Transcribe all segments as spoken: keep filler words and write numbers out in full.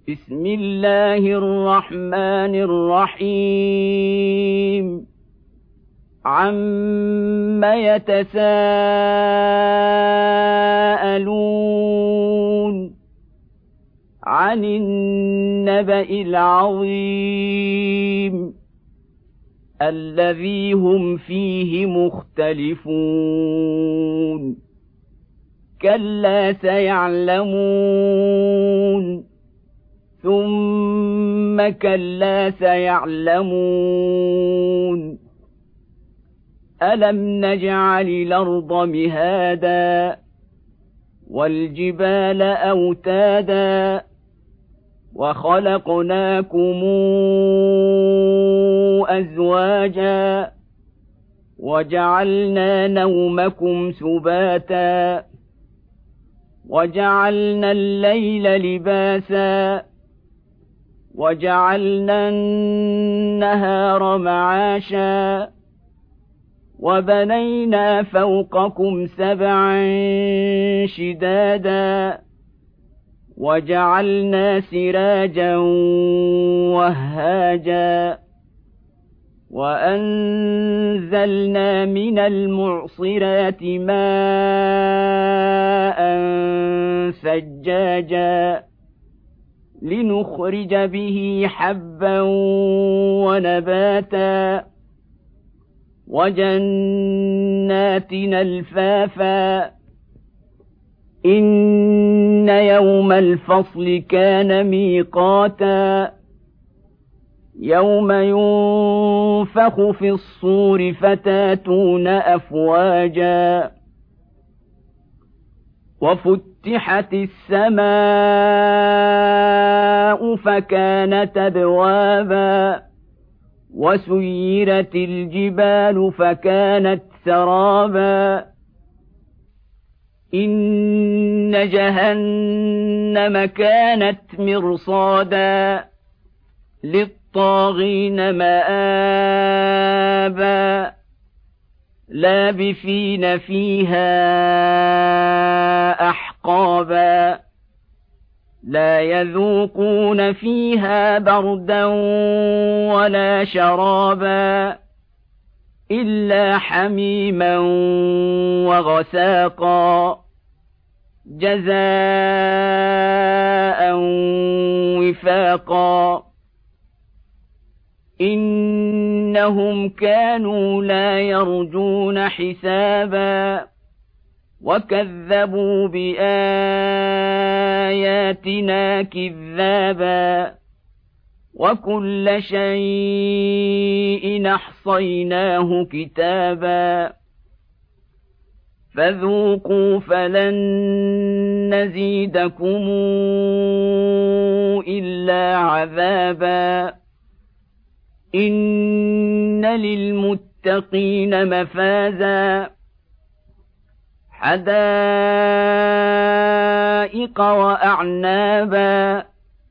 بسم الله الرحمن الرحيم عم يتساءلون عن النبأ العظيم الذي هم فيه مختلفون كلا سيعلمون ثم كلا سيعلمون ألم نجعل الأرض مهادا والجبال أوتادا وخلقناكم أزواجا وجعلنا نومكم سباتا وجعلنا الليل لباسا وجعلنا النهار معاشا وبنينا فوقكم سبعا شدادا وجعلنا سراجا وهاجا وأنزلنا من المعصرات ماء ثجاجا لنخرج به حبا ونباتا وجنات ألفافا إن يوم الفصل كان ميقاتا يوم ينفخ في الصور فتاتون أفواجا وفتحت السماء فكانت أبوابا وسيرت الجبال فكانت سرابا إن جهنم كانت مرصادا للطاغين مآبا لابثين فيها أحقابا لا يذوقون فيها بردا ولا شرابا إلا حميما وغساقا جزاء وفاقا إنهم كانوا لا يرجون حسابا وكذبوا بآياتنا كذابا وكل شيء أحصيناه كتابا فذوقوا فلن نزيدكم إلا عذابا إن للمتقين مفازا حدائق وأعنابا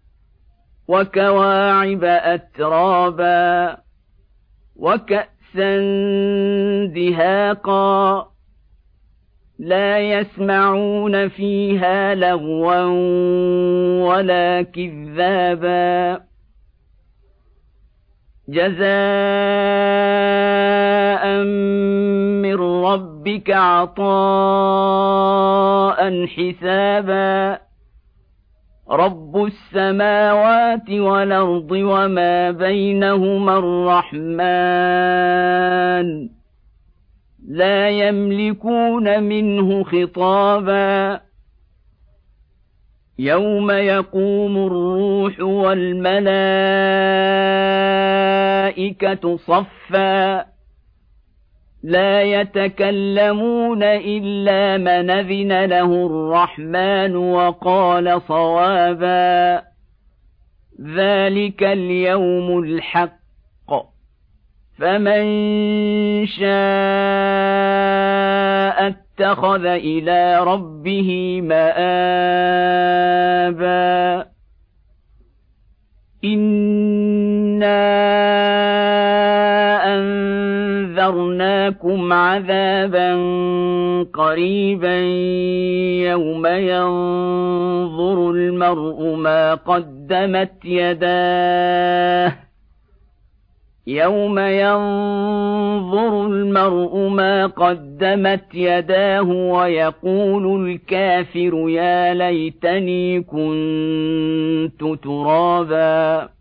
وكواعب أترابا وكأسا دهاقا لا يسمعون فيها لغوا ولا كذابا جزاء من ربك عطاء حسابا رب السماوات والأرض وما بينهما الرحمن لا يملكون منه خطابا يوم يقوم الروح والملائكة صفا لا يتكلمون إلا من أذن له الرحمن وقال صوابا ذلك اليوم الحق فمن شاء اتخذ إلى ربه مآبا إنا أنذرنا لكم عذابا قريبا يوم ينظر المرء ما قدمت يداه يوم ينظر المرء ما قدمت يداه ويقول الكافر يا ليتني كنت ترابا.